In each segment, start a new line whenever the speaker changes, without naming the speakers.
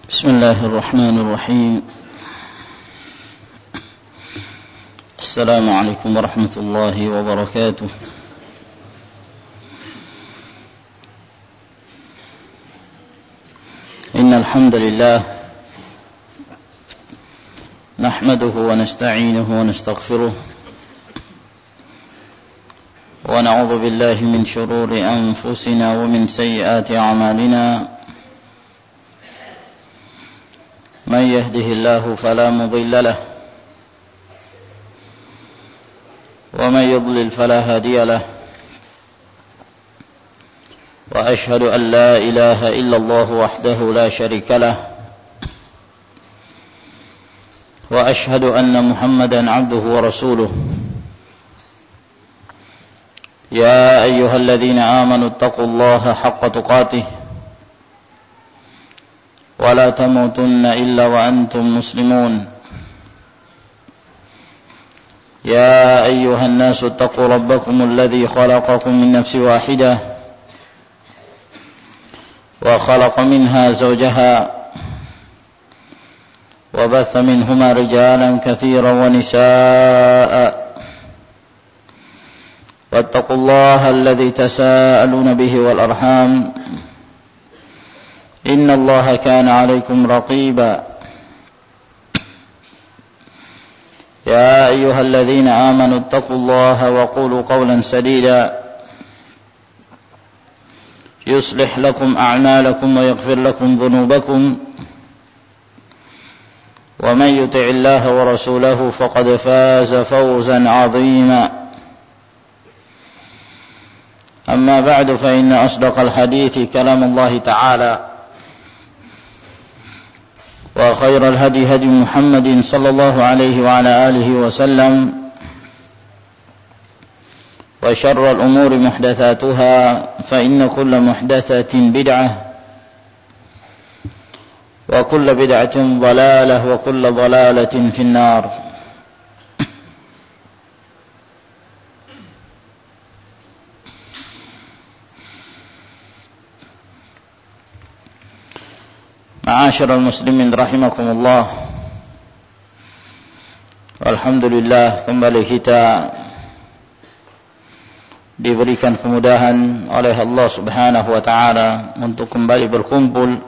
بسم الله الرحمن الرحيم. السلام عليكم ورحمة الله وبركاته. إن الحمد لله نحمده ونستعينه ونستغفره ونعوذ بالله من شرور أنفسنا ومن سيئات أعمالنا. من يهده الله فلا مضل له ومن يضلل فلا هادي له. وأشهد أن لا إله إلا الله وحده لا شريك له وأشهد أن محمدا عبده ورسوله. يا أيها الذين آمنوا اتقوا الله حق تقاته ولا تموتن إلا وأنتم مسلمون. يا أيها الناس اتقوا ربكم الذي خلقكم من نفس واحدة وخلق منها زوجها وبث منهما رجالا كثيرا ونساء واتقوا الله الذي تساءلون به والأرحام إن الله كان عليكم رقيبا. يا أيها الذين آمنوا اتقوا الله وقولوا قولا سديدا يصلح لكم أعمالكم ويغفر لكم ذنوبكم ومن يطع الله ورسوله فقد فاز فوزا عظيما. أما بعد فإن أصدق الحديث كلام الله تعالى وخير الهدي هدي محمد صلى الله عليه وعلى آله وسلم وشر الأمور محدثاتها فإن كل محدثة بدعة وكل بدعة ضلالة وكل ضلالة في النار. Ma'asyiral muslimin rahimakumullah. Alhamdulillah, kembali kita diberikan kemudahan oleh Allah Subhanahu wa taala untuk kembali berkumpul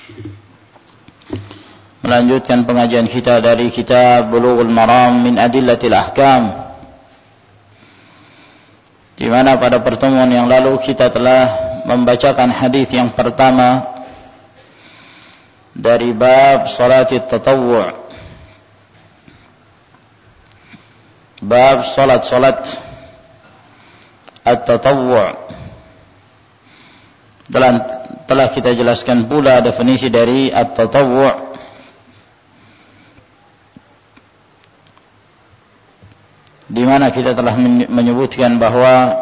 melanjutkan pengajian kita dari kitab Bulughul Maram min Adillatil Ahkam, di mana pada pertemuan yang lalu kita telah membacakan hadis yang pertama dari bab salat at-tatawwu', bab salat at-tatawwu'. Dan telah kita jelaskan pula definisi dari at-tatawwu', di mana kita telah menyebutkan bahwa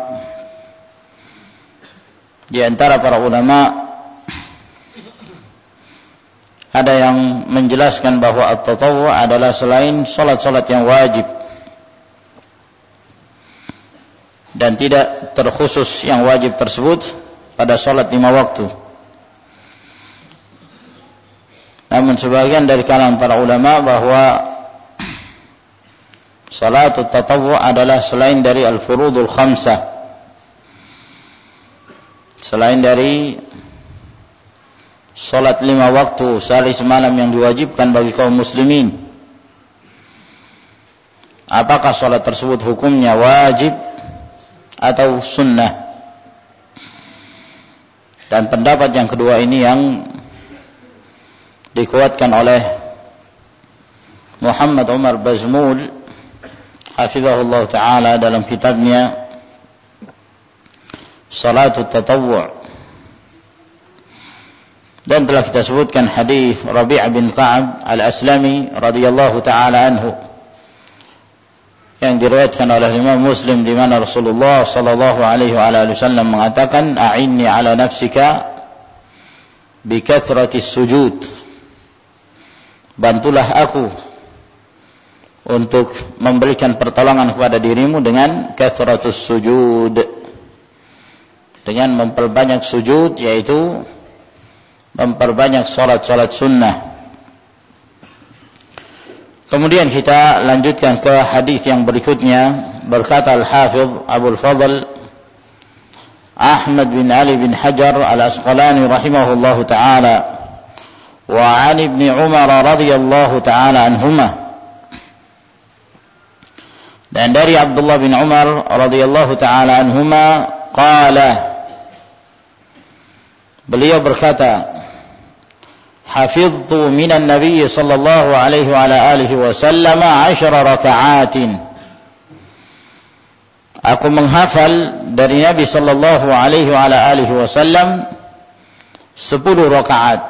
di antara para ulama ada yang menjelaskan bahwa at-tatawwu' adalah selain salat-salat yang wajib dan tidak terkhusus yang wajib tersebut pada salat 5 waktu. Namun sebagian dari kalangan para ulama bahwa salatut tatawwu' adalah selain dari al-furudul khamsah, selain dari salat 5 waktu sehari semalam yang diwajibkan bagi kaum muslimin. Apakah salat tersebut hukumnya wajib atau sunnah? Dan pendapat yang kedua ini yang dikuatkan oleh Muhammad Umar Bazmul hafizahullah ta'ala dalam kitabnya Salatut Tatawwu'. Dan telah kita sebutkan hadis Rabi' bin Ka'ab al-Aslami radhiyallahu ta'ala anhu yang diriwayatkan oleh Imam Muslim, di mana Rasulullah sallallahu alaihi wasallam mengatakan, "A'inni 'ala nafsika bi kathratis sujud." Bantulah aku untuk memberikan pertolongan kepada dirimu dengan kathratus sujud, dengan memperbanyak sujud, yaitu memperbanyak salat-salat sunnah. Kemudian kita lanjutkan ke hadis yang berikutnya. Berkata Al-Hafidh Abu Al-Fadl Ahmad bin Ali bin Hajar Al-Asqalani rahimahullahu ta'ala, wa 'an Ibn Umar radhiyallahu ta'ala anhuma, dan dari Abdullah bin Umar radhiyallahu ta'ala anhuma qala, beliau berkata, hafidhtu minan nabiy sallallahu alaihi wa ala alihi wasallam 10 raka'atin, aku menghafal dari Nabi sallallahu alaihi wa ala alihi wasallam 10 rakaat,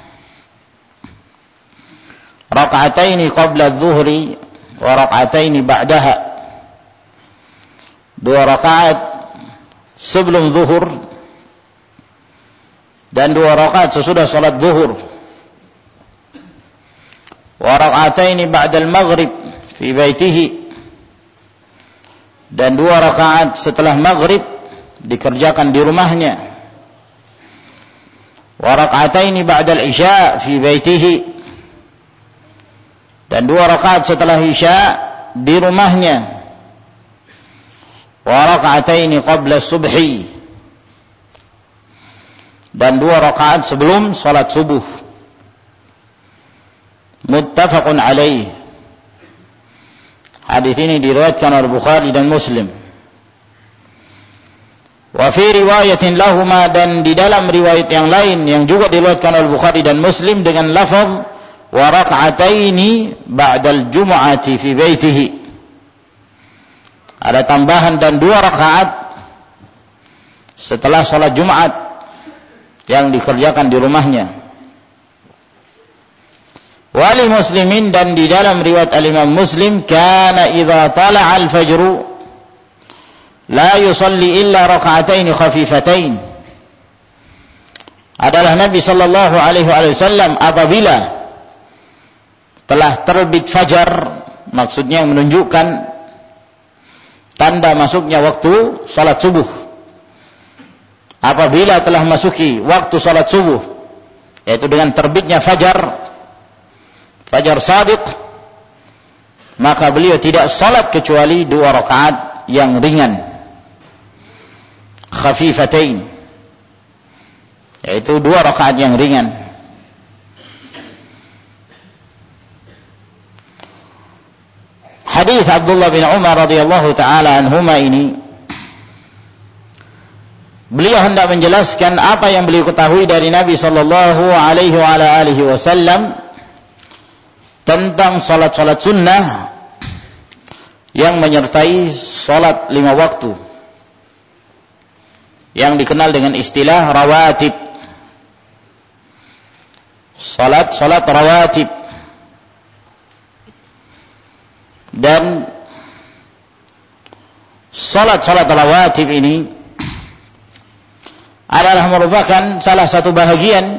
raka'ataini qabla adh-dhuhri wa raka'ataini ba'daha, 2 rakaat sebelum zuhur dan 2 rakaat sesudah salat zuhur, wa raka'ataini ba'dal maghrib fi baitihi, dan 2 rakaat setelah maghrib dikerjakan di rumahnya, wa raka'ataini ba'dal isya fi baitihi, dan 2 rakaat setelah isya di rumahnya, wa raka'ataini qabla subhi, dan 2 rakaat sebelum salat subuh. Muttafaqun alaih. Hadis ini diriwayatkan oleh Bukhari dan Muslim. Wa fi riwayatin lahuma, dan di dalam riwayat yang lain yang juga diriwayatkan oleh Bukhari dan Muslim dengan lafaz wa raka'ataini ba'dal jumu'ati fi baitihi, ada tambahan dan 2 rakaat setelah salat Jumat yang dikerjakan di rumahnya. Wali Muslimin, dan di dalam riwayat al-Imam Muslim, kana idza tala'a al-fajr la yusalli illa raka'ataini khafifatain, adalah Nabi sallallahu alaihi wasallam apabila telah terbit fajar, maksudnya yang menunjukkan tanda masuknya waktu salat subuh. Apabila telah masuki waktu salat subuh, yaitu dengan terbitnya fajar sadiq, maka beliau tidak salat kecuali 2 rakaat yang ringan, khafifatain, yaitu 2 rakaat yang ringan. Hadis Abdullah bin Umar radhiyallahu taala anhuma ini, beliau hendak menjelaskan apa yang beliau ketahui dari Nabi sallallahu alaihi wa ala alihi wasallam tentang salat-salat sunnah yang menyertai salat 5 waktu, yang dikenal dengan istilah rawatib. Salat rawatib. Dan salat rawatib ini adalah merupakan salah satu bahagian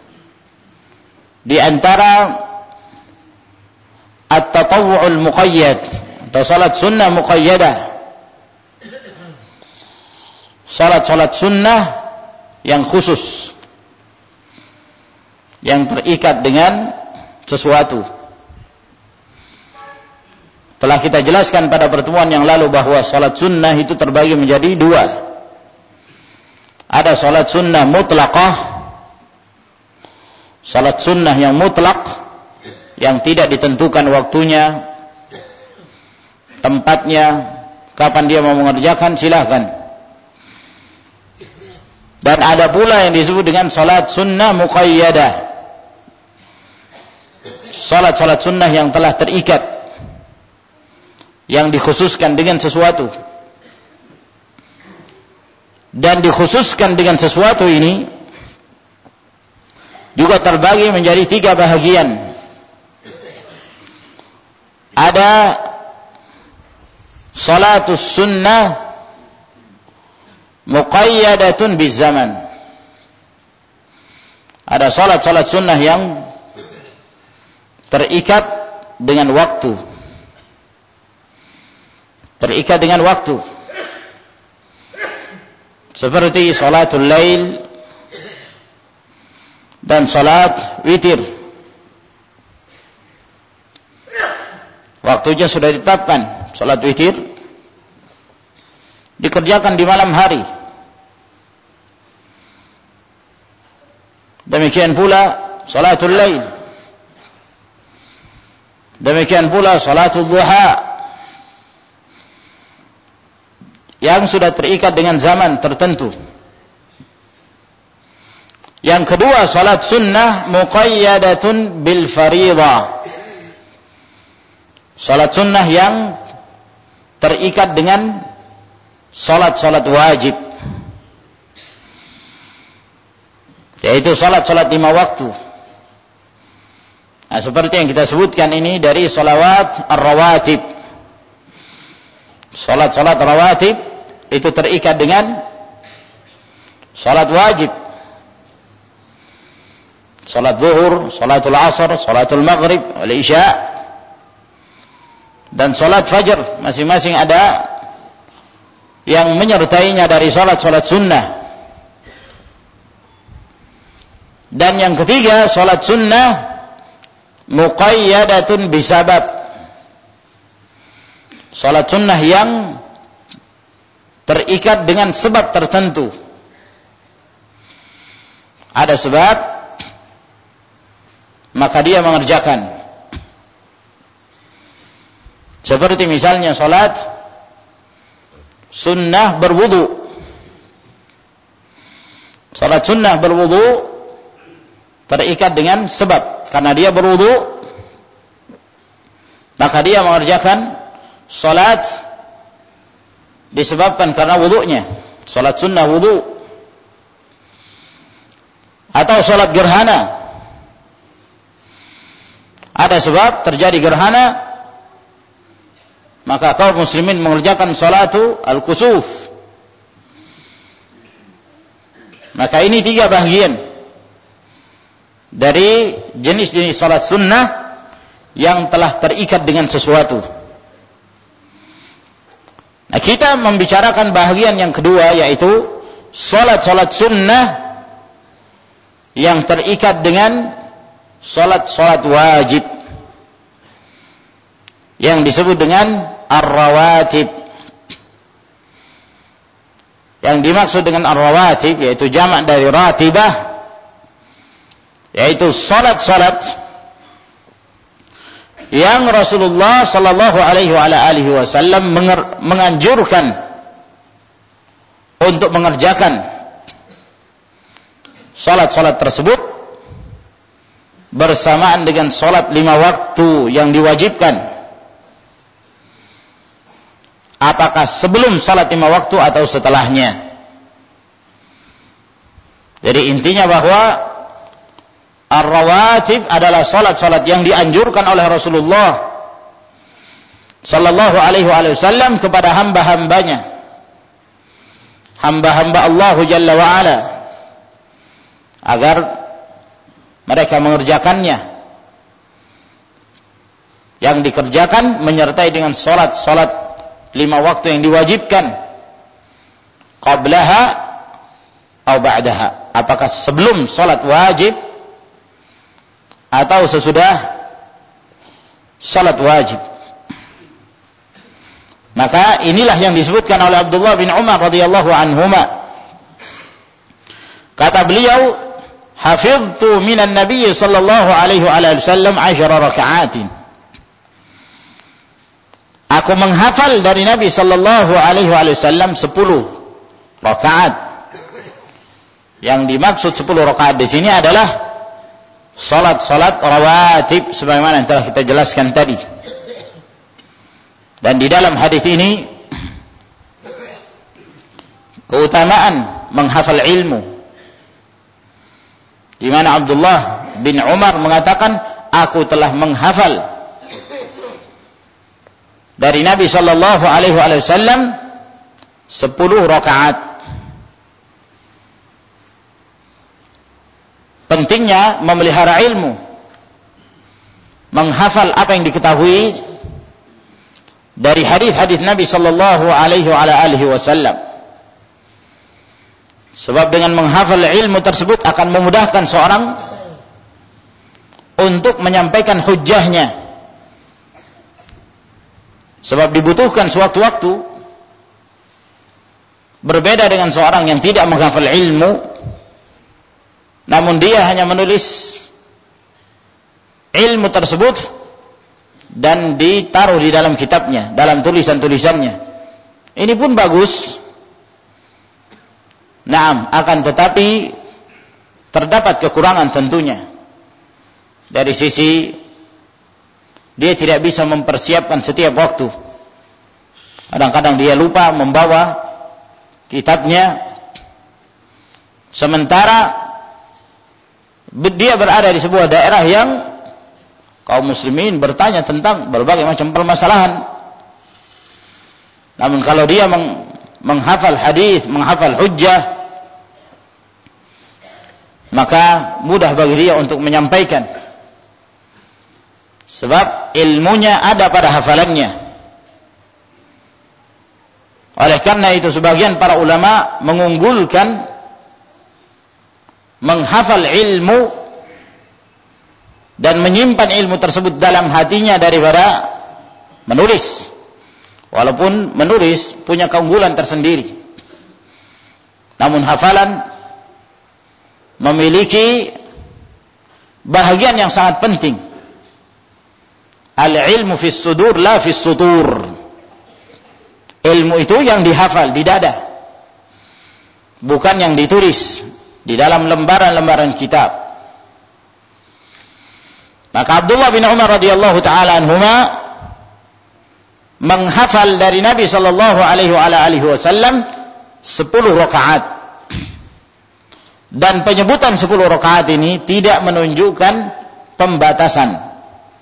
di antara at-tatawwu'ul muqayyad atau salat sunnah muqayyadah. Salat sunnah yang khusus, yang terikat dengan sesuatu. Telah kita jelaskan pada pertemuan yang lalu bahwa salat sunnah itu terbagi menjadi 2. Ada salat sunnah mutlaqah, salat sunnah yang mutlak, yang tidak ditentukan waktunya, tempatnya, kapan dia mau mengerjakan, silahkan. Dan ada pula yang disebut dengan salat sunnah muqayyadah, salat sunnah yang telah terikat, yang dikhususkan dengan sesuatu. Dan dikhususkan dengan sesuatu ini juga terbagi menjadi 3 bahagian. Ada salatus sunnah muqayyadatun bizaman. Ada salat sunnah yang terikat dengan waktu. Terikat dengan waktu. Seperti salatul lail dan salat witir. waktunya sudah ditetapkan. Salat witir dikerjakan di malam hari. Demikian pula salatul lail. Demikian pula salatul duha yang sudah terikat dengan zaman tertentu. Yang kedua, salat sunnah muqayyadatun bil fariḍah. Salat sunnah yang terikat dengan salat-salat wajib, yaitu salat-salat 5 waktu. Nah, seperti yang kita sebutkan ini dari salawat ar-rawatib. Salat-salat rawatib itu terikat dengan salat wajib. Salat zuhur, salatul asar, salatul maghrib, al-isya, dan salat fajar. Masing-masing ada yang menyertainya dari salat-salat sunnah. Dan yang ketiga, salat sunnah muqayyadatun bisabab. Salat sunnah yang terikat dengan sebab tertentu. Ada sebab, maka dia mengerjakan. Seperti misalnya salat sunnah berwudu. Salat sunnah berwudu terikat dengan sebab. Karena dia berwudu, maka dia mengerjakan salat disebabkan karena wudunya. Salat sunnah wudu. Atau salat gerhana. Ada sebab terjadi gerhana, maka kaum muslimin mengerjakan salatu al-kusuf. Maka ini 3 bagian dari jenis-jenis salat sunnah yang telah terikat dengan sesuatu. Nah, kita membicarakan bahagian yang kedua, yaitu salat-salat sunnah yang terikat dengan salat-salat wajib, yang disebut dengan ar-rawatib. Yang dimaksud dengan ar-rawatib yaitu jamak dari ratibah, yaitu salat-salat yang Rasulullah sallallahu alaihi wasallam menganjurkan untuk mengerjakan salat-salat tersebut bersamaan dengan salat 5 waktu yang diwajibkan. Apakah sebelum salat 5 waktu atau setelahnya? Jadi intinya bahwa ar-rawatib adalah salat-salat yang dianjurkan oleh Rasulullah sallallahu alaihi wasallam kepada hamba-hambanya, hamba-hamba Allah Jalla wa Ala, agar mereka mengerjakannya. Yang dikerjakan menyertai dengan salat-salat 5 waktu yang diwajibkan, qablaha atau ba'daha, apakah sebelum salat wajib atau sesudah salat wajib. Maka inilah yang disebutkan oleh Abdullah bin Umar radhiyallahu anhuma. Kata beliau, hafiztu minan nabiy sallallahu alaihi wasallam 10 raka'atin. Aku menghafal dari Nabi sallallahu alaihi wasallam 10 rakaat. Yang dimaksud 10 rakaat di sini adalah salat-salat rawatib sebagaimana yang telah kita jelaskan tadi. Dan di dalam hadis ini keutamaan menghafal ilmu, di mana Abdullah bin Umar mengatakan, aku telah menghafal dari Nabi sallallahu alaihi wasallam 10 rakaat. Pentingnya memelihara ilmu, menghafal apa yang diketahui dari hadis-hadis Nabi sallallahu alaihi wasallam. Sebab dengan menghafal ilmu tersebut akan memudahkan seorang untuk menyampaikan hujjahnya, Sebab dibutuhkan sewaktu-waktu. Berbeda dengan seorang yang tidak menghafal ilmu, namun dia hanya menulis ilmu tersebut dan ditaruh di dalam kitabnya, dalam tulisan-tulisannya. Ini pun bagus. Naam, akan tetapi terdapat kekurangan tentunya. Dari sisi dia tidak bisa mempersiapkan setiap waktu. Kadang-kadang dia lupa membawa kitabnya, sementara dia berada di sebuah daerah yang kaum muslimin bertanya tentang berbagai macam permasalahan. Namun kalau dia menghafal hadis, menghafal hujjah, maka mudah bagi dia untuk menyampaikan. Sebab ilmunya ada pada hafalannya. Oleh karena itu sebagian para ulama mengunggulkan menghafal ilmu dan menyimpan ilmu tersebut dalam hatinya daripada menulis. Walaupun menulis punya keunggulan tersendiri, namun hafalan memiliki bahagian yang sangat penting. Al-ilmu fis sudur la fis sutur. Ilmu itu yang dihafal di dada, bukan yang ditulis di dalam lembaran-lembaran kitab. Maka Abdullah bin Umar radhiyallahu taala anhuma menghafal dari Nabi sallallahu alaihi wasallam 10 rakaat. Dan penyebutan 10 rakaat ini tidak menunjukkan pembatasan.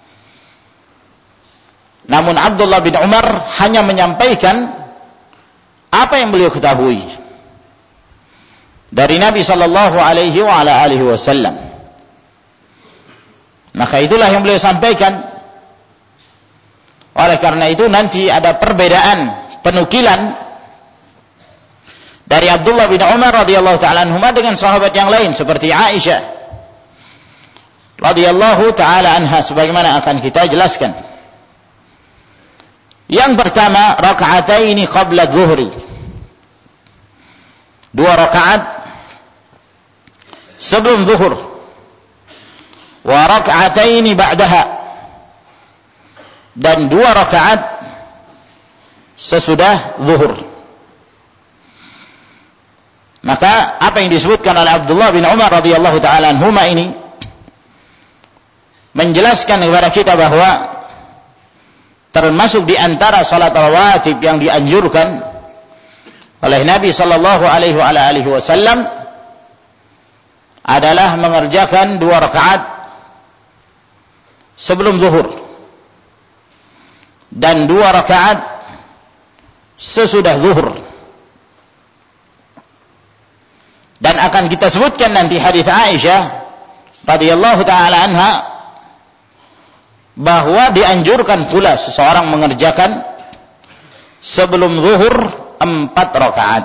Namun Abdullah bin Umar hanya menyampaikan apa yang beliau ketahui dari Nabi sallallahu alaihi wasallam. Maka itulah yang beliau sampaikan. Oleh karena itu nanti ada perbedaan penukilan dari Abdullah bin Umar radhiyallahu taala anhuma dengan sahabat yang lain seperti Aisyah radhiyallahu taala anha, sebagaimana akan kita jelaskan. Yang pertama, raka'ataini qabla zuhri. 2 rakaat sebelum zuhur. Wa raka'ataini ba'daha. Dan 2 rakaat sesudah zuhur. Maka apa yang disebutkan oleh Abdullah bin Umar radhiyallahu taala anhuma ini menjelaskan kepada kita bahwa termasuk di antara salat rawatib yang dianjurkan oleh Nabi sallallahu alaihi wasallam adalah mengerjakan 2 rakaat sebelum zuhur dan 2 rakaat sesudah zuhur. Dan akan kita sebutkan nanti hadis Aisyah radhiyallahu taala anha bahwa dianjurkan pula seseorang mengerjakan sebelum zuhur 4 rakaat.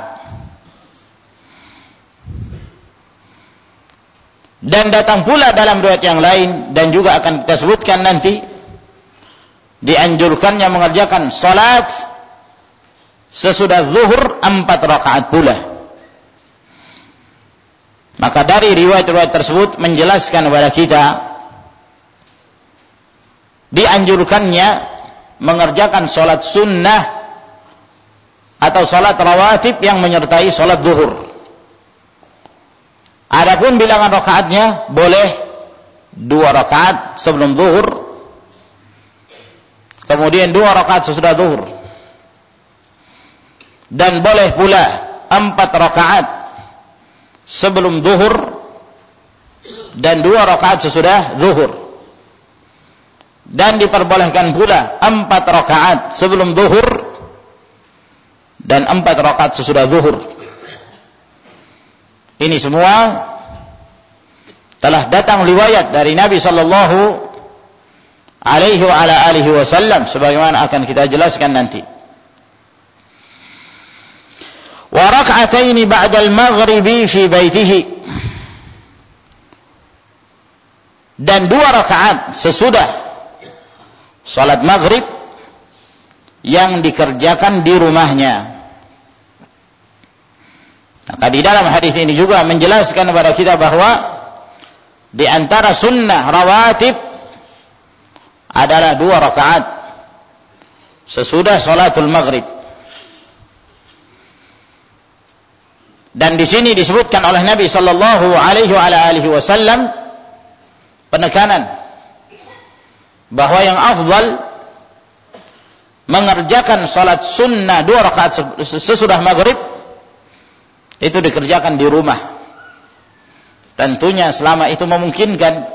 Dan datang pula dalam riwayat yang lain dan juga akan kita sebutkan nanti dianjurkannya mengerjakan salat sesudah zuhur 4 rakaat pula. Maka dari riwayat-riwayat tersebut menjelaskan kepada kita dianjurkannya mengerjakan salat sunnah atau salat rawatib yang menyertai salat zuhur. Adapun bilangan rakaatnya boleh 2 rakaat sebelum zuhur, kemudian 2 rakaat sesudah zuhur, dan boleh pula 4 rakaat sebelum zuhur dan 2 rakaat sesudah zuhur. Dan diperbolehkan pula 4 rakaat sebelum zuhur dan 4 rakaat sesudah zuhur. Ini semua telah datang riwayat dari Nabi sallallahu alaihi wasallam sebagaimana akan kita jelaskan nanti. Wa rak'ataini ba'da al-maghribi fi baitihi. Dan 2 rakaat sesudah salat maghrib yang dikerjakan di rumahnya. Maka di dalam hadis ini juga menjelaskan kepada kita bahwa di antara sunnah rawatib adalah 2 rakaat sesudah salatul maghrib. Dan di sini disebutkan oleh Nabi sallallahu alaihi wasallam penekanan bahwa yang afdal mengerjakan salat sunnah 2 rakaat sesudah maghrib itu dikerjakan di rumah. Tentunya selama itu memungkinkan,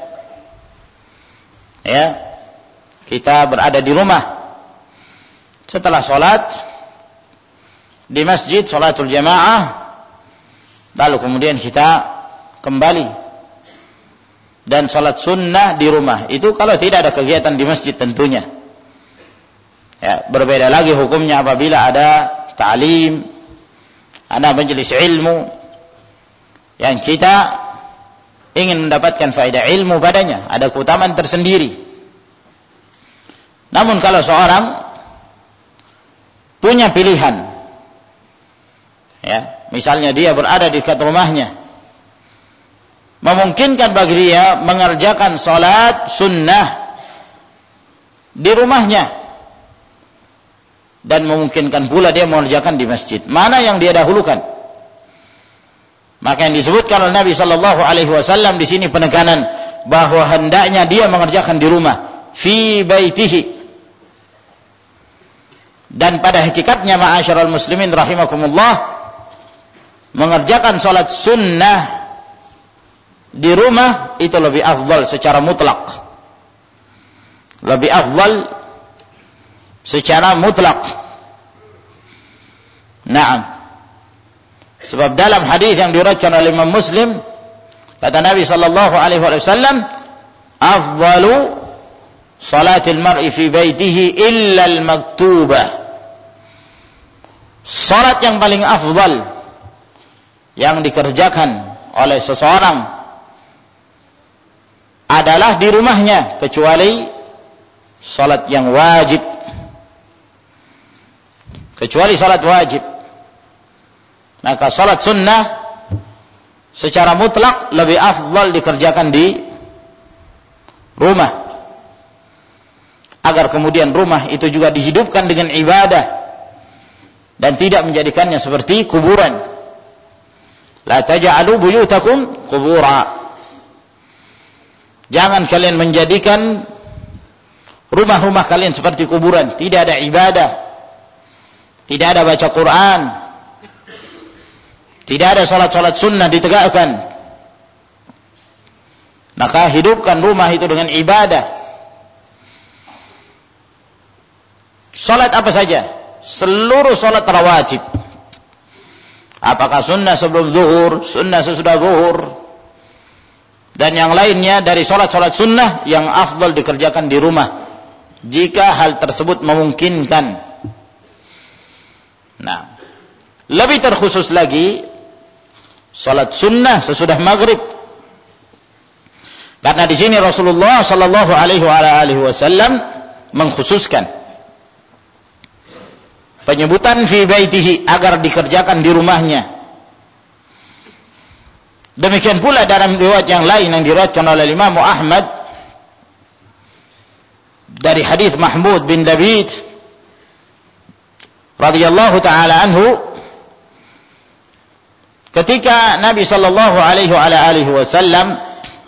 ya, kita berada di rumah setelah salat di masjid salatul jamaah, lalu kemudian kita kembali dan salat sunnah di rumah. Itu kalau tidak ada kegiatan di masjid tentunya. Ya, berbeda lagi hukumnya apabila ada ta'lim, ada majelis ilmu yang kita ingin mendapatkan faedah ilmu padanya, ada keutamaan tersendiri. Namun kalau seorang punya pilihan, ya, misalnya dia berada di dekat rumahnya, memungkinkan bagi dia mengerjakan salat sunnah di rumahnya, dan memungkinkan pula dia mengerjakan di masjid. Mana yang dia dahulukan? Maka yang disebutkan oleh Nabi sallallahu alaihi wasallam di sini penekanan bahwa hendaknya dia mengerjakan di rumah, fi baitihi. Dan pada hakikatnya ma'asyiral muslimin rahimakumullah, mengerjakan salat sunnah di rumah itu lebih afdal secara mutlak. Lebih afdal secara mutlak. Naam. Sebab dalam hadis yang diriwayatkan oleh Imam Muslim, kata Nabi sallallahu alaihi wasallam, afdalu salatil mar'i fi baitihi illa al-maktubah. Salat yang paling afdal yang dikerjakan oleh seseorang adalah di rumahnya, kecuali salat yang wajib. Kecuali salat wajib. Maka salat sunnah secara mutlak lebih afdal dikerjakan di rumah, agar kemudian rumah itu juga dihidupkan dengan ibadah dan tidak menjadikannya seperti kuburan. La taj'alu buyutakum qubura. Jangan kalian menjadikan rumah-rumah kalian seperti kuburan. Tidak ada ibadah, tidak ada baca Quran, tidak ada salat-salat sunnah ditegakkan. Maka hidupkan rumah itu dengan ibadah. Salat apa saja, seluruh salat rawatib, apakah sunnah sebelum zuhur, sunnah sesudah zuhur, dan yang lainnya dari salat-salat sunnah yang afdal dikerjakan di rumah jika hal tersebut memungkinkan. Nah, lebih terkhusus lagi salat sunnah sesudah maghrib, karena di sini Rasulullah sallallahu alaihi wasallam mengkhususkan penyebutan fi baitihi agar dikerjakan di rumahnya. Demikian pula dalam riwayat yang lain yang diriwayatkan oleh Imam Ahmad dari hadis Mahmud bin Labid radhiyallahu taala anhu, ketika Nabi sallallahu alaihi wasallam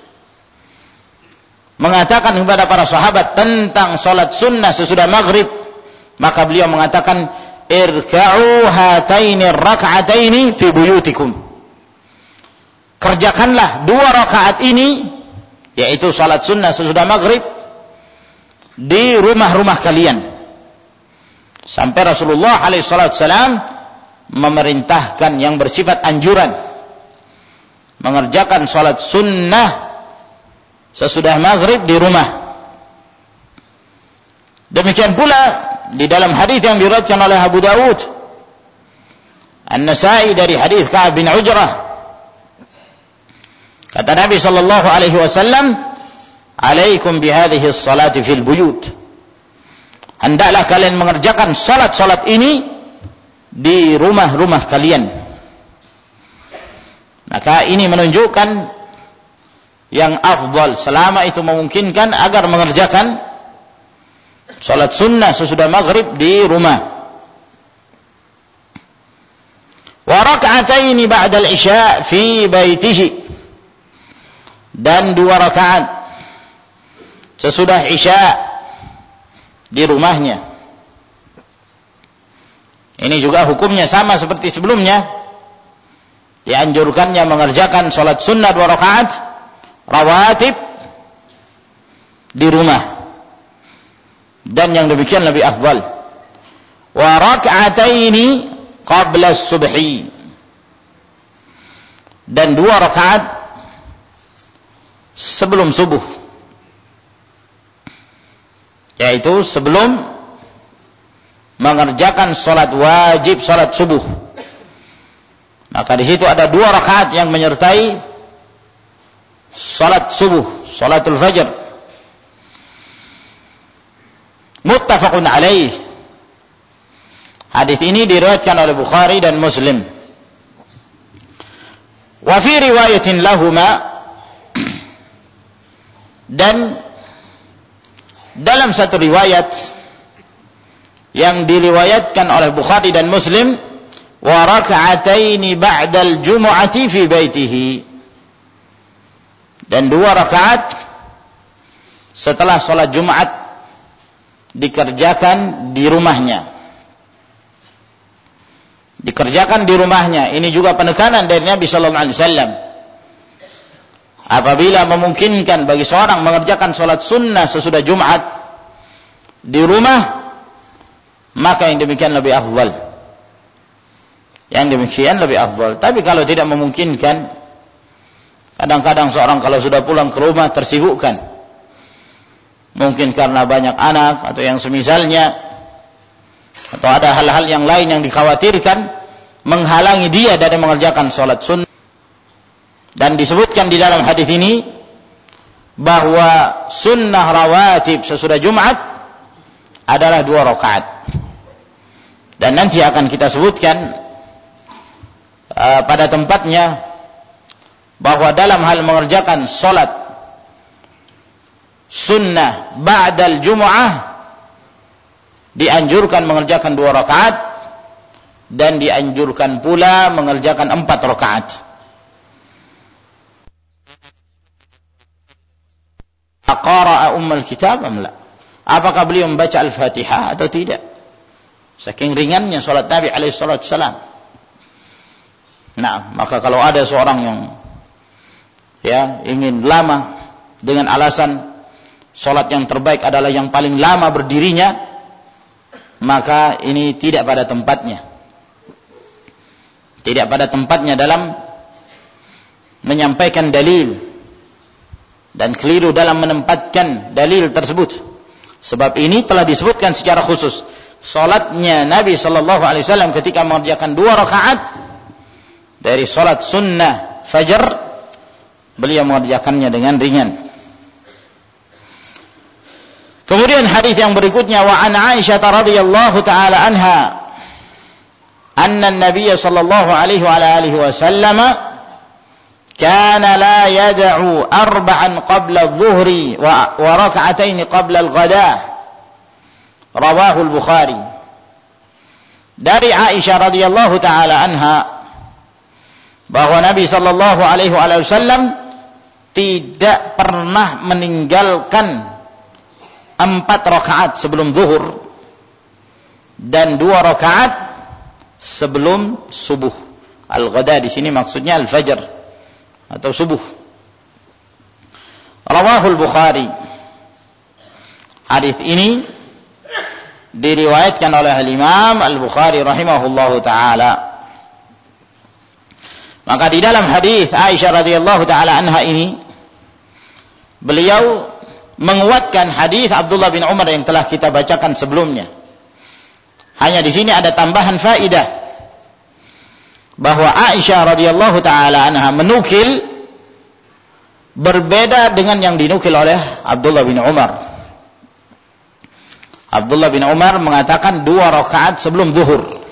mengatakan kepada para sahabat tentang salat sunnah sesudah maghrib, maka beliau mengatakan, irka'u hataini rak'ataini fi buyutikum. Kerjakanlah 2 rakaat ini, yaitu salat sunnah sesudah maghrib, di rumah-rumah kalian. Sampai Rasulullah alaihissalam memerintahkan yang bersifat anjuran, mengerjakan salat sunnah sesudah maghrib di rumah. Demikian pula di dalam hadis yang diriwayatkan oleh Abu Dawud, An-Nasa'i dari hadis Ka'ab bin Ujrah, kata Nabi sallallahu alaihi wasallam, "Alaikum bihadhihi as-salati fil buyut." hendaklah kalian mengerjakan salat-salat ini di rumah-rumah kalian. Maka ini menunjukkan yang afdal selama itu memungkinkan agar mengerjakan salat sunnah sesudah maghrib di rumah. Wa rak'ataini ba'da al-isya fi baitihi, dan 2 rakaat sesudah isya di rumahnya. Ini juga hukumnya sama seperti sebelumnya. Dianjurkannya mengerjakan salat sunnah 2 rakaat rawatib di rumah. Dan yang demikian lebih afdal. Wa rak'ataini qabla subhi, dan 2 rakaat sebelum subuh, yaitu sebelum mengerjakan salat wajib salat subuh. Maka di situ ada 2 rakaat yang menyertai salat subuh, salatul fajr. Muttafaqun alaih. Hadis ini diriwayatkan oleh Bukhari dan Muslim. Wa fi riwayatin lahuma, dan dalam satu riwayat yang diriwayatkan oleh Bukhari dan Muslim, wa rak'ataini ba'dal jumu'ati fi baitihi, dan 2 rakaat setelah salat Jumat dikerjakan di rumahnya. Dikerjakan di rumahnya. Ini juga penekanan dari Nabi sallallahu alaihi wasallam. Apabila memungkinkan bagi seorang mengerjakan salat sunnah sesudah Jumat di rumah, maka yang demikian lebih afdal. Yang demikian lebih afdal. Tapi kalau tidak memungkinkan, kadang-kadang seorang kalau sudah pulang ke rumah tersibukkan, mungkin karena banyak anak atau yang semisalnya, atau ada hal-hal yang lain yang dikhawatirkan menghalangi dia dari mengerjakan salat sunnah. Dan disebutkan di dalam hadis ini bahwa sunnah rawatib sesudah Jumat adalah 2 rakaat. Dan nanti akan kita sebutkan pada tempatnya bahwa dalam hal mengerjakan salat sunnah ba'dal jumu'ah dianjurkan mengerjakan 2 rakaat, dan dianjurkan pula mengerjakan 4 rakaat. Aqara'a ummul kitab am la? Apakah beliau membaca Al-Fatihah atau tidak? Saking ringannya salat Nabi alaihi salatu wasalam. Nah, maka kalau ada seorang yang ingin lama dengan alasan salat yang terbaik adalah yang paling lama berdirinya, maka ini tidak pada tempatnya. Tidak pada tempatnya dalam menyampaikan dalil, dan keliru dalam menempatkan dalil tersebut. Sebab ini telah disebutkan secara khusus. Salatnya Nabi sallallahu alaihi wasallam ketika mengerjakan 2 rakaat dari salat sunnah fajar, beliau mengerjakannya dengan ringan. Kemudian hadis yang berikutnya, wa an Aisyah radhiyallahu taala anha anna an-nabiy sallallahu alaihi wa alihi wasallam kana la yad'u 4 qabla adh-dhuhri wa rak'atayn qabla al-ghadah. Rawahu al-Bukhari. Dari Aisyah radhiyallahu taala anha bahwa Nabi sallallahu alaihi wasallam tidak pernah meninggalkan 4 rakaat sebelum zuhur dan 2 rakaat sebelum subuh. Al-ghada di sini maksudnya al-fajr atau subuh. Rawahul Bukhari. Hadis ini diriwayatkan oleh Imam Al-Bukhari rahimahullahu taala. Maka di dalam hadis Aisyah radhiyallahu taala anha ini, beliau menguatkan hadis Abdullah bin Umar yang telah kita bacakan sebelumnya. Hanya di sini ada tambahan faidah bahwa Aisyah radhiyallahu taala anha menukil berbeda dengan yang dinukil oleh Abdullah bin Umar. Abdullah bin Umar mengatakan 2 rakaat sebelum zuhur.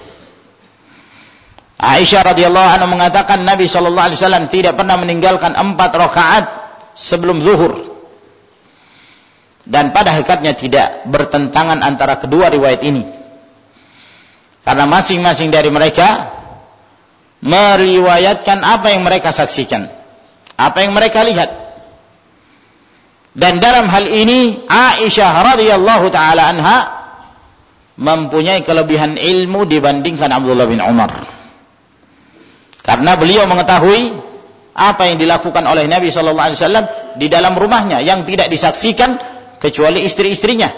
Aisyah radhiyallahu anha mengatakan Nabi sallallahu alaihi wasallam tidak pernah meninggalkan 4 rakaat sebelum zuhur. Dan pada hakikatnya tidak bertentangan antara kedua riwayat ini. Karena masing-masing dari mereka meriwayatkan apa yang mereka saksikan, apa yang mereka lihat. Dan dalam hal ini Aisyah radhiyallahu taala anha mempunyai kelebihan ilmu dibandingkan Abdullah bin Umar. Karena beliau mengetahui apa yang dilakukan oleh Nabi sallallahu alaihi wasallam di dalam rumahnya yang tidak disaksikan kecuali istri-istrinya.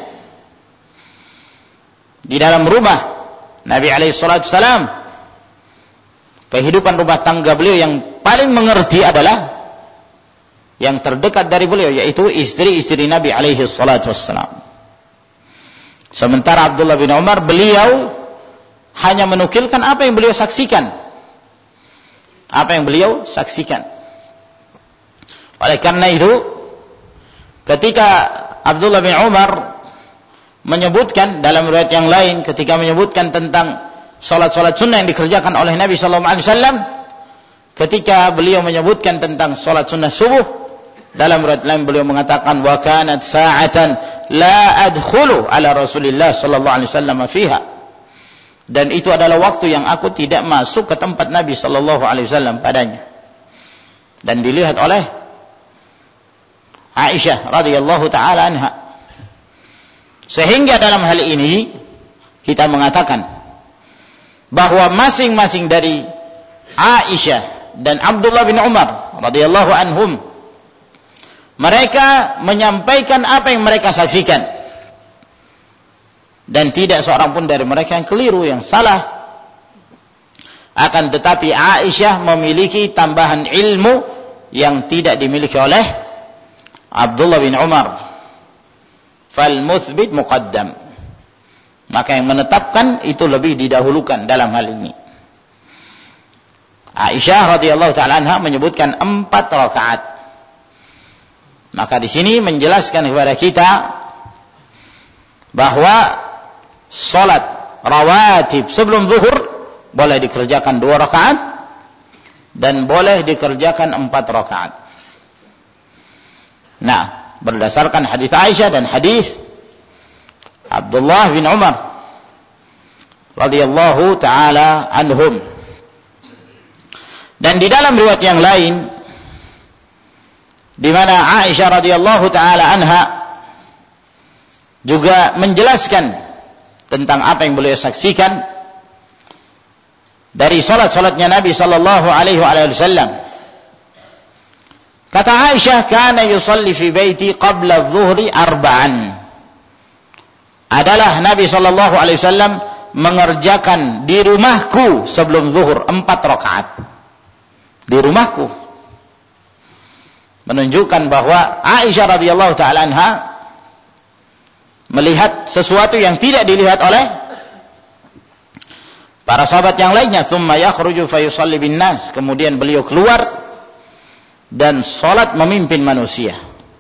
Di dalam rumah Nabi alaihi salatu wasallam, kehidupan rumah tangga beliau yang paling mengerti adalah yang terdekat dari beliau, yaitu istri-istri Nabi alaihi salatu wassalam. Sementara Abdullah bin Umar, beliau hanya menukilkan apa yang beliau saksikan. Apa yang beliau saksikan. Oleh karena itu, ketika Abdullah bin Umar menyebutkan dalam riwayat yang lain, ketika menyebutkan tentang salat-salat sunnah yang dikerjakan oleh Nabi sallallahu alaihi wasallam, ketika beliau menyebutkan tentang salat sunnah subuh, dalam riwayat lain beliau mengatakan wa kanat sa'atan la adkhulu ala Rasulillah sallallahu alaihi wasallam fiha. Dan itu adalah waktu yang aku tidak masuk ke tempat Nabi sallallahu alaihi wasallam padanya. Dan dilihat oleh Aisyah radhiyallahu taala anha. Sehingga dalam hal ini kita mengatakan bahwa masing-masing dari Aisyah dan Abdullah bin Umar radhiyallahu anhum, mereka menyampaikan apa yang mereka saksikan. Dan tidak seorang pun dari mereka yang keliru, yang salah. Akan tetapi Aisyah memiliki tambahan ilmu yang tidak dimiliki oleh Abdullah bin Umar. Fal muthbit muqaddam. Maka yang menetapkan itu lebih didahulukan dalam hal ini. Aisyah radhiyallahu ta'ala anha menyebutkan 4 rakaat. Maka di sini menjelaskan kepada kita bahwa salat rawatib sebelum zuhur boleh dikerjakan 2 rakaat dan boleh dikerjakan 4 rakaat. Nah, berdasarkan hadis Aisyah dan hadis Abdullah bin Umar radhiyallahu taala anhum. Dan di dalam riwayat yang lain di mana Aisyah radhiyallahu taala anha juga menjelaskan tentang apa yang beliau saksikan dari salat-salatnya Nabi sallallahu alaihi wasallam. Kata Aisyah, kana yusalli fi baiti qabla adh-dhuhri 4. Adalah Nabi sallallahu alaihi wasallam mengerjakan di rumahku sebelum zuhur 4 rakaat. Di rumahku. Menunjukkan bahwa Aisyah radhiyallahu taala anha melihat sesuatu yang tidak dilihat oleh para sahabat yang lainnya. Tsumma yakhruju fa yusalli bin nas. Kemudian beliau keluar dan salat memimpin manusia.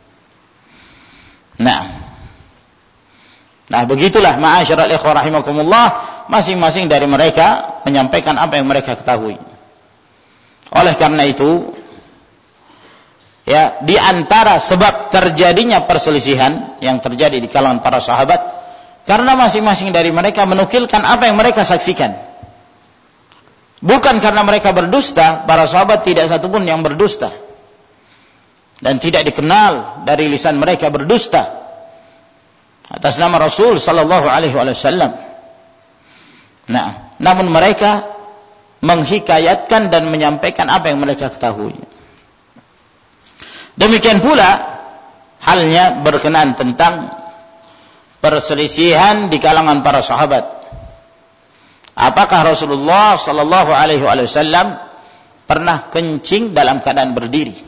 Nah, begitulah ma'asyiral ikhwah rahimakumullah, masing-masing dari mereka menyampaikan apa yang mereka ketahui. Oleh karena itu, ya, di antara sebab terjadinya perselisihan yang terjadi di kalangan para sahabat, karena masing-masing dari mereka menukilkan apa yang mereka saksikan. Bukan karena mereka berdusta, para sahabat tidak satupun yang berdusta. Dan tidak dikenal dari lisan mereka berdusta atas nama Rasul sallallahu alaihi wasallam. Nah, namun mereka menghikayatkan dan menyampaikan apa yang mereka ketahui. Demikian pula halnya berkenaan tentang perselisihan di kalangan para sahabat. Apakah Rasulullah sallallahu alaihi wasallam pernah kencing dalam keadaan berdiri?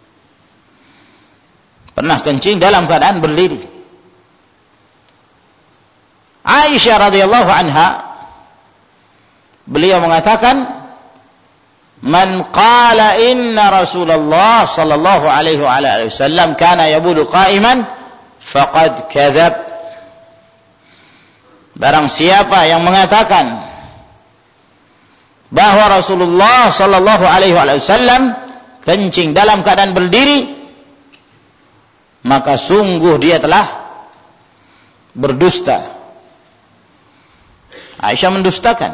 Pernah kencing dalam keadaan berdiri. Aisyah radhiyallahu anha, beliau mengatakan, man qala inna Rasulullah sallallahu alaihi wasallam kana yabulu qa'iman faqad kadzab. barang siapa yang mengatakan bahwa Rasulullah sallallahu alaihi wasallam kencing dalam keadaan berdiri, maka sungguh dia telah berdusta. Aisyah mendustakan.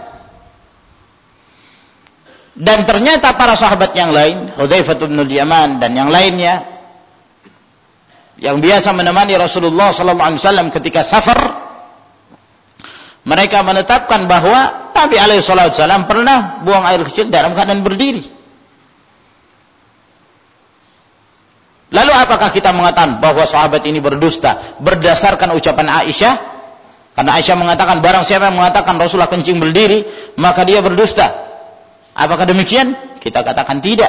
Dan ternyata para sahabat yang lain, Hudzaifah bin Yaman dan yang lainnya, yang biasa menemani Rasulullah sallallahu alaihi wasallam ketika safar, mereka menetapkan bahwa Nabi alaihi wasallam pernah buang air kecil dalam keadaan berdiri. Lalu apakah kita mengatakan bahwa sahabat ini berdusta berdasarkan ucapan Aisyah? Karena Aisyah mengatakan barang siapa yang mengatakan Rasulullah kencing berdiri, maka dia berdusta. Apakah demikian? Kita katakan tidak.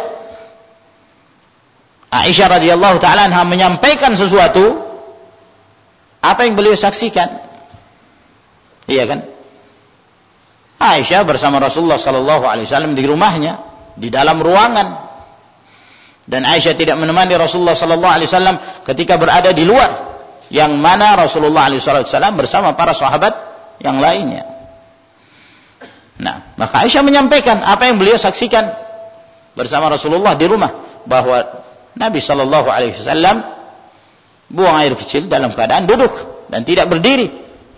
Aisyah radhiyallahu taala anha menyampaikan sesuatu apa yang beliau saksikan. Iya kan? Aisyah bersama Rasulullah sallallahu alaihi wasallam di rumahnya, di dalam ruangan. Dan Aisyah tidak menemani Rasulullah sallallahu alaihi wasallam ketika berada di luar, yang mana Rasulullah alaihi wasallam bersama para sahabat yang lainnya. Nah, maka Aisyah menyampaikan apa yang beliau saksikan bersama Rasulullah di rumah, bahwa Nabi sallallahu alaihi wasallam buang air kecil dalam keadaan duduk dan tidak berdiri.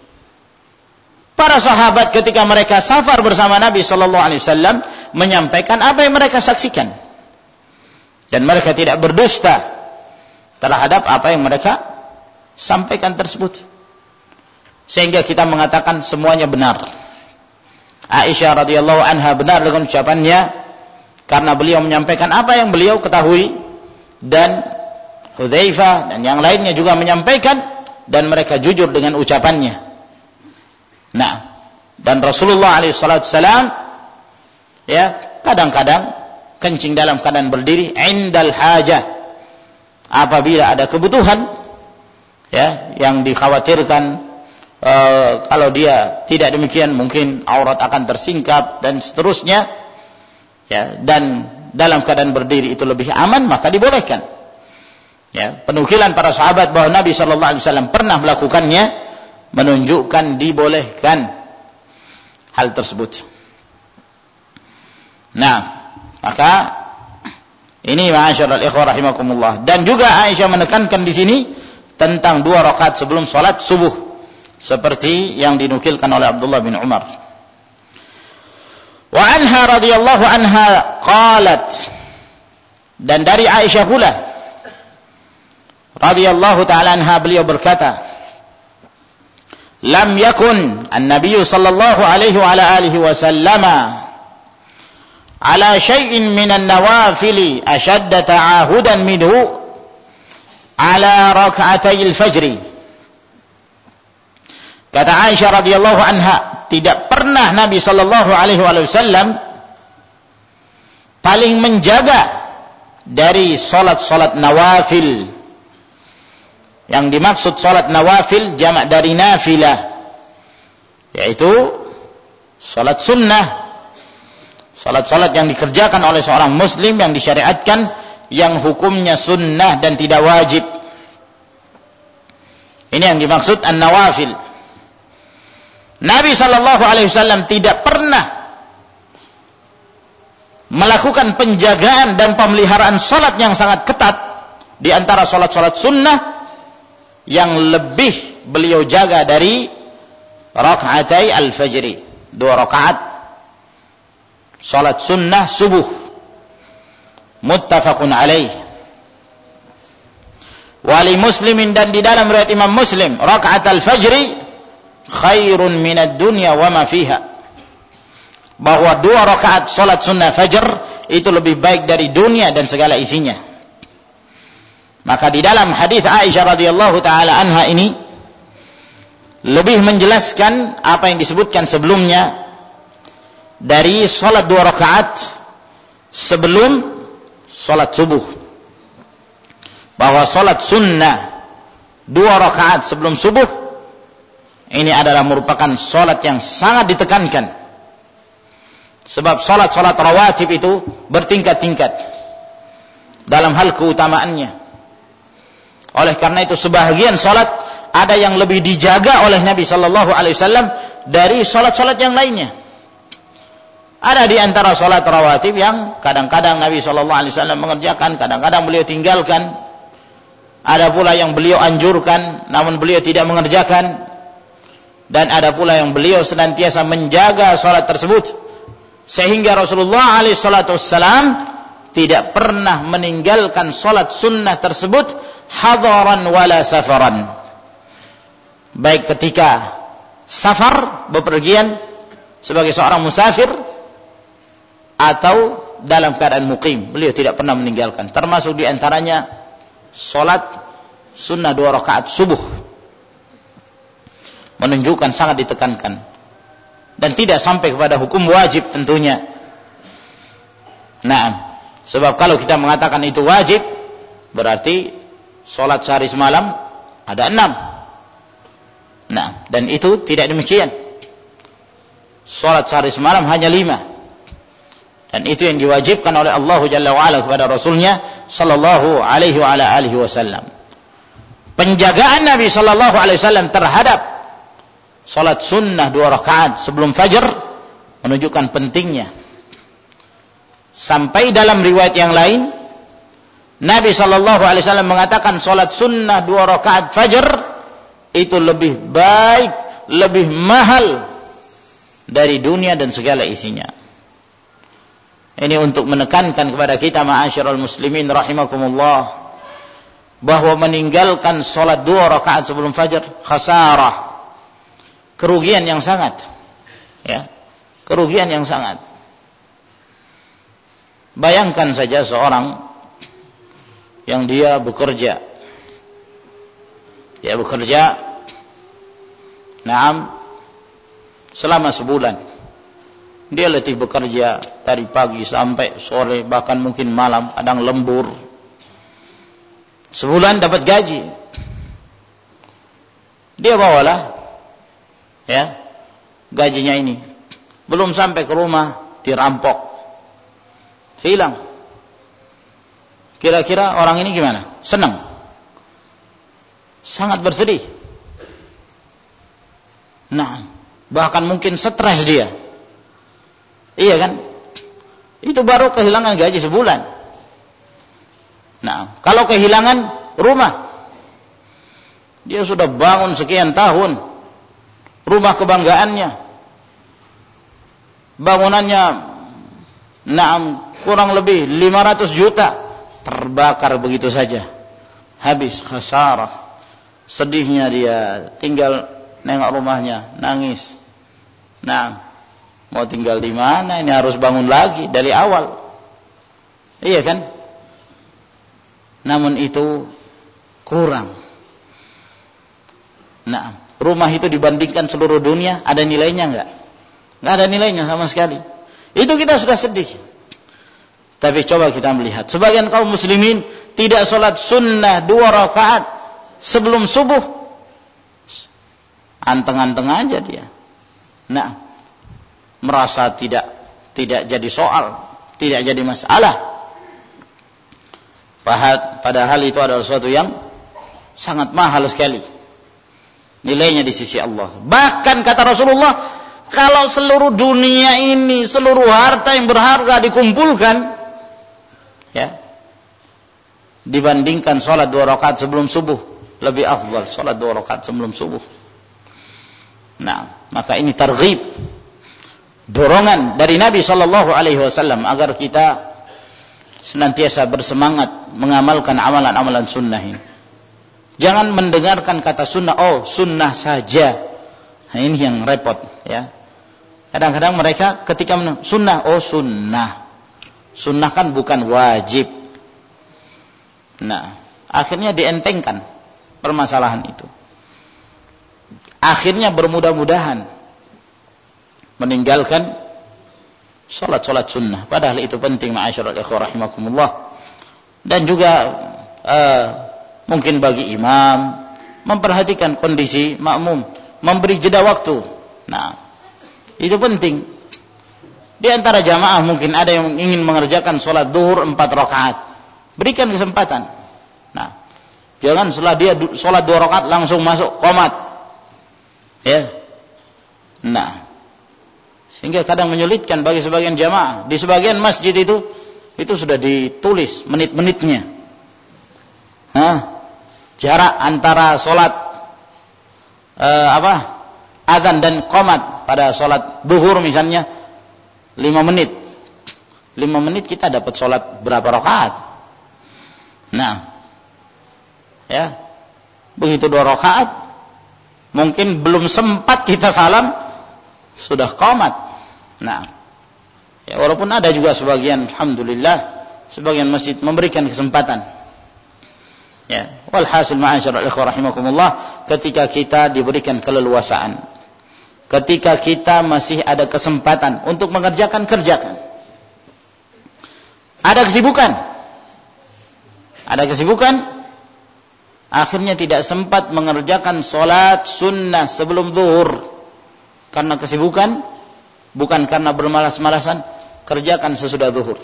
Para sahabat ketika mereka safar bersama Nabi sallallahu alaihi wasallam menyampaikan apa yang mereka saksikan. Dan mereka tidak berdusta terhadap apa yang mereka sampaikan tersebut. Sehingga kita mengatakan semuanya benar. Aisyah radhiyallahu anha benar dengan ucapannya karena beliau menyampaikan apa yang beliau ketahui, dan Hudzaifah dan yang lainnya juga menyampaikan dan mereka jujur dengan ucapannya. Nah, dan Rasulullah alaihi wasallam ya kadang-kadang kencing dalam keadaan berdiri indal hajah, apabila ada kebutuhan ya yang dikhawatirkan kalau dia tidak demikian mungkin aurat akan tersingkap dan seterusnya ya, dan dalam keadaan berdiri itu lebih aman, maka dibolehkan. Ya, penukilan para sahabat bahwa Nabi sallallahu alaihi wasallam pernah melakukannya menunjukkan dibolehkan hal tersebut. Nah, maka ini ma'asyiral ikhwah rahimakumullah. Dan juga Aisyah menekankan di sini tentang 2 rakaat sebelum salat subuh, seperti yang dinukilkan oleh Abdullah bin Umar. Wa anha radhiyallahu anha qalat, dan dari Aisyah pula radhiyallahu ta'ala anha beliau berkata, lam yakun an-nabiy sallallahu alaihi wa ala alihi wa sallama ala syai'in minan nawafili ashadda ta'ahudan minhu ala rak'atay al-fajr. Kata Aisyah radhiyallahu anha, tidak pernah Nabi sallallahu alaihi wasallam paling menjaga dari salat-salat nawafil. Yang dimaksud salat nawafil jamak dari nafilah, yaitu salat sunnah, salat-salat yang dikerjakan oleh seorang muslim yang disyariatkan, yang hukumnya sunnah dan tidak wajib. Ini yang dimaksud an-nawafil. Nabi sallallahu alaihi wasallam tidak pernah melakukan penjagaan dan pemeliharaan salat yang sangat ketat di antara salat-salat sunnah yang lebih beliau jaga dari rak'atai al-fajr, 2 rakaat salat sunnah subuh. Muttafaqun alaih. Wali Muslimin, dan di dalam riwayat Imam Muslim, rakaat al-fajr khairun minad dunya wa ma fiha, bahwa 2 rakaat salat sunnah fajr itu lebih baik dari dunia dan segala isinya. Maka di dalam hadis Aisyah radhiyallahu taala anha ini lebih menjelaskan apa yang disebutkan sebelumnya dari salat 2 rakaat sebelum salat subuh, bahwa salat sunnah 2 rakaat sebelum subuh ini adalah merupakan salat yang sangat ditekankan. Sebab salat-salat rawatib itu bertingkat-tingkat dalam hal keutamaannya. Oleh karena itu sebahagian salat ada yang lebih dijaga oleh Nabi sallallahu alaihi wasallam dari salat-salat yang lainnya. Ada di antara salat rawatib yang kadang-kadang Nabi sallallahu alaihi wasallam mengerjakan, kadang-kadang beliau tinggalkan. Ada pula yang beliau anjurkan namun beliau tidak mengerjakan. Dan ada pula yang beliau senantiasa menjaga salat tersebut sehingga Rasulullah alaihi salatu wassalam tidak pernah meninggalkan salat sunnah tersebut hadaran wala safaran, baik ketika safar, bepergian sebagai seorang musafir, atau dalam keadaan muqim, beliau tidak pernah meninggalkan. Termasuk di antaranya salat sunnah 2 rakaat subuh, menunjukkan sangat ditekankan dan tidak sampai kepada hukum wajib tentunya. Nah, sebab kalau kita mengatakan itu wajib, berarti salat sehari semalam ada 6. Nah, dan itu tidak demikian. Salat sehari semalam hanya 5. Dan itu yang diwajibkan oleh Allah Jalla wa'ala kepada Rasulnya sallallahu alaihi wa ala alihi wasallam. Penjagaan Nabi sallallahu alaihi wasallam terhadap salat sunnah 2 rakaat sebelum fajar menunjukkan pentingnya. Sampai dalam riwayat yang lain Nabi sallallahu alaihi wasallam mengatakan salat sunnah 2 rakaat fajar itu lebih baik, lebih mahal dari dunia dan segala isinya. Ini untuk menekankan kepada kita ma'asyiral muslimin rahimakumullah bahwa meninggalkan salat 2 rakaat sebelum fajar khasarah, kerugian yang sangat, ya, kerugian yang sangat. Bayangkan saja seorang yang dia bekerja, selama sebulan. Dia letih bekerja dari pagi sampai sore, bahkan mungkin malam, kadang lembur. Sebulan dapat gaji. Dia bawalah, ya, gajinya ini. Belum sampai ke rumah dirampok, hilang. Kira-kira orang ini gimana? Senang? Sangat bersedih. Nah, bahkan mungkin stres dia. Iya kan? Itu baru kehilangan gaji sebulan. Nah, kalau kehilangan rumah, dia sudah bangun sekian tahun, rumah kebanggaannya, bangunannya, kurang lebih 500 juta, terbakar begitu saja, habis, khasarah. Sedihnya dia, tinggal nengok rumahnya, nangis. Nah, mau tinggal di mana? Ini harus bangun lagi dari awal. Iya kan? Namun itu kurang. Nah, rumah itu dibandingkan seluruh dunia, ada nilainya enggak? Enggak ada nilainya sama sekali. Itu kita sudah sedih. Tapi coba kita melihat, sebagian kaum muslimin tidak sholat sunnah 2 rakaat sebelum subuh, anteng-anteng aja dia. Nah, merasa tidak jadi soal, tidak jadi masalah. Padahal itu adalah sesuatu yang sangat mahal sekali nilainya di sisi Allah. Bahkan kata Rasulullah, kalau seluruh dunia ini, seluruh harta yang berharga dikumpulkan, ya, dibandingkan sholat 2 rakaat sebelum subuh, lebih afdal sholat 2 rakaat sebelum subuh. Nah, maka ini targhib, dorongan dari Nabi sallallahu alaihi wasallam agar kita senantiasa bersemangat mengamalkan amalan-amalan sunnah ini. Jangan mendengarkan kata sunnah, oh sunnah saja. Nah, ini yang repot, ya. Kadang-kadang mereka ketika sunnah, oh sunnah. Sunnah kan bukan wajib. Nah, akhirnya dientengkan permasalahan itu. Akhirnya bermudah-mudahan meninggalkan salat-salat sunnah. Padahal itu penting, ma'asyiral ikhwah rahimakumullah. Dan juga mungkin bagi imam memperhatikan kondisi makmum, memberi jeda waktu. Nah, itu penting. Di antara jamaah mungkin ada yang ingin mengerjakan salat zuhur 4 rakaat. Berikan kesempatan. Nah, Jangan setelah dia sholat 2 rakaat langsung masuk qomat. Ya. Nah, sehingga kadang menyulitkan bagi sebagian jamaah. Di sebagian masjid itu sudah ditulis menit-menitnya. Jarak antara sholat azan dan qomat pada sholat zuhur misalnya 5 menit. 5 menit kita dapat sholat berapa rakaat? Nah, ya, begitu 2 rakaat, mungkin belum sempat kita salam sudah qomat. Nah, ya, walaupun ada juga sebagian, alhamdulillah, sebagian masjid memberikan kesempatan. Ya, walhasil ma'asyiral ikhwah rahimakumullah, ketika kita diberikan keleluasaan, ketika kita masih ada kesempatan untuk mengerjakan, kerjakan. Ada kesibukan, akhirnya tidak sempat mengerjakan sholat sunnah sebelum zuhur karena kesibukan, bukan karena bermalas-malasan, kerjakan sesudah zuhur.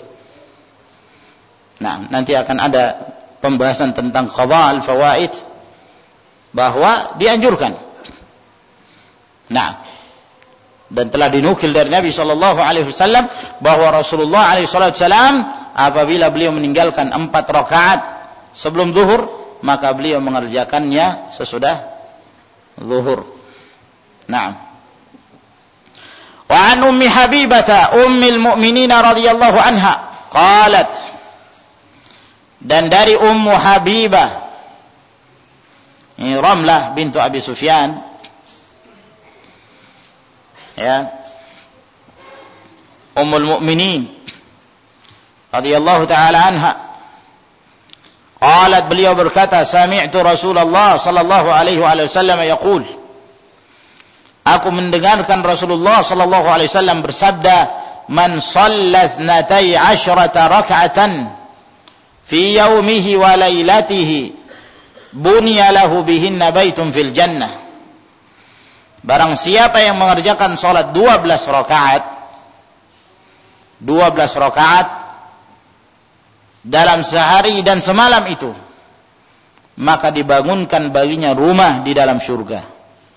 Nah, nanti akan ada pembahasan tentang qadha al-fawaid, bahwa dianjurkan. Nah, dan telah dinukil dari Nabi sallallahu alaihi wasallam bahwa Rasulullah alaihi wasallam apabila beliau meninggalkan 4 rakaat sebelum zuhur, maka beliau mengerjakannya sesudah zuhur. Naam. Wa an Ummi Habibah ummil mu'minin radhiyallahu anha qalat, dan dari Ummu Habibah, ini Ramlah bintu Abi Sufyan, ya, Ummul Mukminin radhiyallahu taala anha, qalat, beliau berkata, sami'tu Rasulullah sallallahu alaihi wasallam yaqul, aku mendengarkan Rasulullah sallallahu alaihi wasallam bersabda, man shalla 12 rak'atan fi yaumihi wa lailatihi bunya lahu bihinna baitun fil jannah. Barang siapa yang mengerjakan salat 12 rakaat dalam sehari dan semalam itu, maka dibangunkan baginya rumah di dalam surga.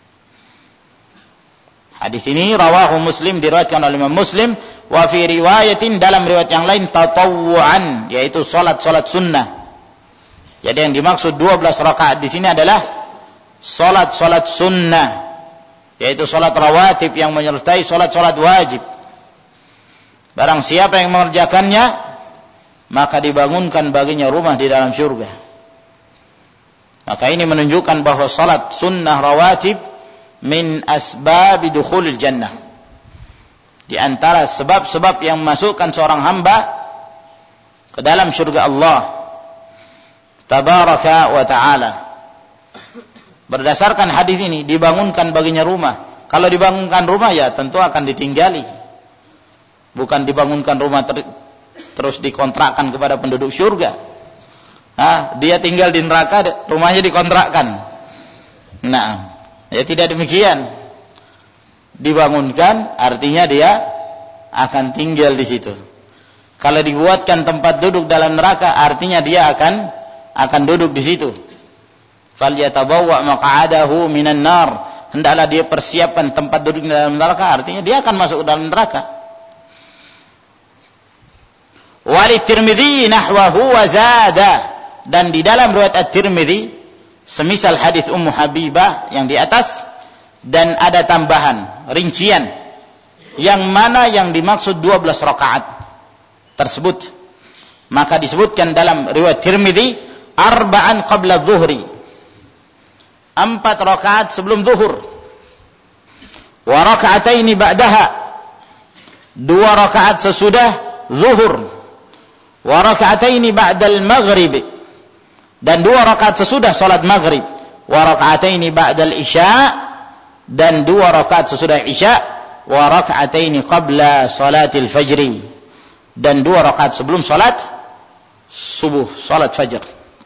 Hadis ini rawahu Muslim, diriwayatkan oleh Imam Muslim, wa fi riwayatin, dalam riwayat yang lain, tatawwu'an, yaitu salat sunnah. Jadi yang dimaksud 12 rakaat di sini adalah salat sunnah, yaitu salat rawatib yang menyertai salat wajib. Barang siapa yang mengerjakannya, maka dibangunkan baginya rumah di dalam surga. Maka ini menunjukkan bahwa salat sunnah rawatib min asbab dukhulil jannah, di antara sebab-sebab yang memasukkan seorang hamba ke dalam surga Allah tabaraka wa ta'ala. Berdasarkan hadis ini, dibangunkan baginya rumah. Kalau dibangunkan rumah, ya tentu akan ditinggali, bukan dibangunkan rumah terus dikontrakkan kepada penduduk surga. Dia tinggal di neraka, rumahnya dikontrakkan. Nah, ya tidak demikian. Dibangunkan artinya dia akan tinggal di situ. Kalau dibuatkan tempat duduk dalam neraka, artinya dia akan duduk di situ. Falyatabawwa maq'adahu minan nar. Hendaklah dia persiapkan tempat duduk di dalam neraka, artinya dia akan masuk ke dalam neraka. Wali Tirmidzi nahwahu wa zada, dan di dalam riwayat At-Tirmidzi semisal hadis Ummu Habibah yang di atas, dan ada tambahan rincian yang mana yang dimaksud 12 rakaat tersebut. Maka disebutkan dalam riwayat Tirmidzi, arba'an qabla dhuhri, 4 rakaat sebelum zuhur, wa raka'ataini ba'daha, 2 rakaat sesudah zuhur, wa raka'ataini ba'dal maghrib, dan 2 rakaat sesudah salat maghrib, wa raka'ataini ba'dal isya, dan 2 rakaat sesudah isya, wa raka'ataini qabla salatil fajri, dan 2 rakaat sebelum salat subuh, salat fajar.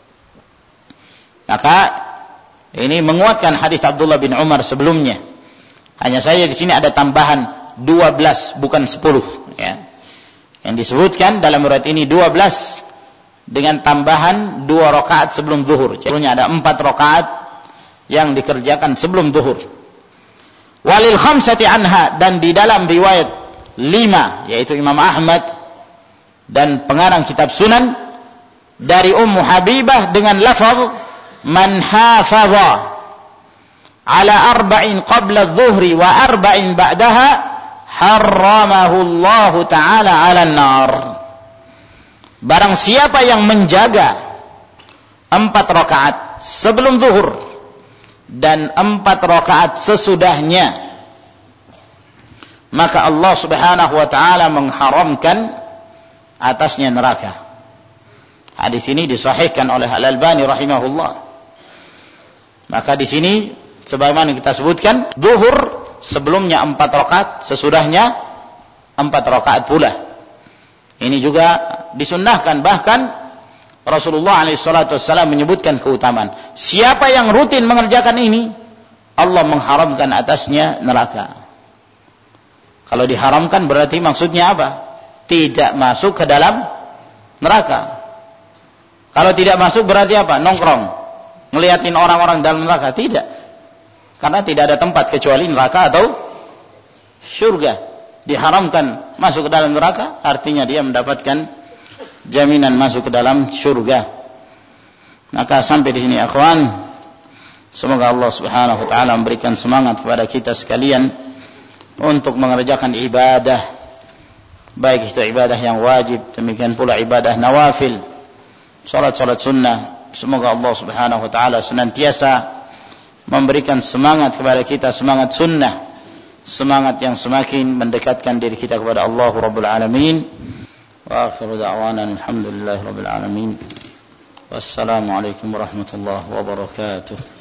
Maka ini menguatkan hadis Abdullah bin Umar sebelumnya. Hanya saja di sini ada tambahan 12, bukan 10, ya. Yang disebutkan dalam riwayat ini 12, dengan tambahan 2 rakaat sebelum zuhur. Jadi ada 4 rakaat yang dikerjakan sebelum zuhur. Walil khamsati anha, dan di dalam riwayat 5 yaitu Imam Ahmad dan pengarang kitab Sunan dari Ummu Habibah dengan lafaz man hafadha ala arba'in qabla adh-dhuhri wa arba'in ba'daha harramahu Allah taala 'alan nar. Barang siapa yang menjaga 4 rakaat sebelum zuhur dan 4 rakaat sesudahnya, maka Allah Subhanahu wa taala mengharamkan atasnya neraka. Hadis ini disahihkan oleh Al-Albani rahimahullah. Maka di sini sebagaimana kita sebutkan, zuhur sebelumnya 4 rakaat, sesudahnya 4 rakaat pula. Ini juga disunnahkan, bahkan Rasulullah SAW menyebutkan keutamaan. Siapa yang rutin mengerjakan ini, Allah mengharamkan atasnya neraka. Kalau diharamkan berarti maksudnya apa? Tidak masuk ke dalam neraka. Kalau tidak masuk berarti apa? Nongkrong, ngeliatin orang-orang dalam neraka. Tidak. Karena tidak ada tempat kecuali neraka atau surga. Diharamkan masuk ke dalam neraka, artinya dia mendapatkan jaminan masuk ke dalam surga. Maka sampai di sini akhwan, semoga Allah Subhanahu wa taala memberikan semangat kepada kita sekalian untuk mengerjakan ibadah, baik itu ibadah yang wajib, demikian pula ibadah nawafil, salat-salat sunnah. Semoga Allah Subhanahu wa taala senantiasa memberikan semangat kepada kita, semangat sunnah, semangat yang semakin mendekatkan diri kita kepada Allah Rabbul Alamin. Wa akhiru da'wana alhamdulillahi Rabbil Alamin. Wassalamualaikum warahmatullahi wabarakatuh.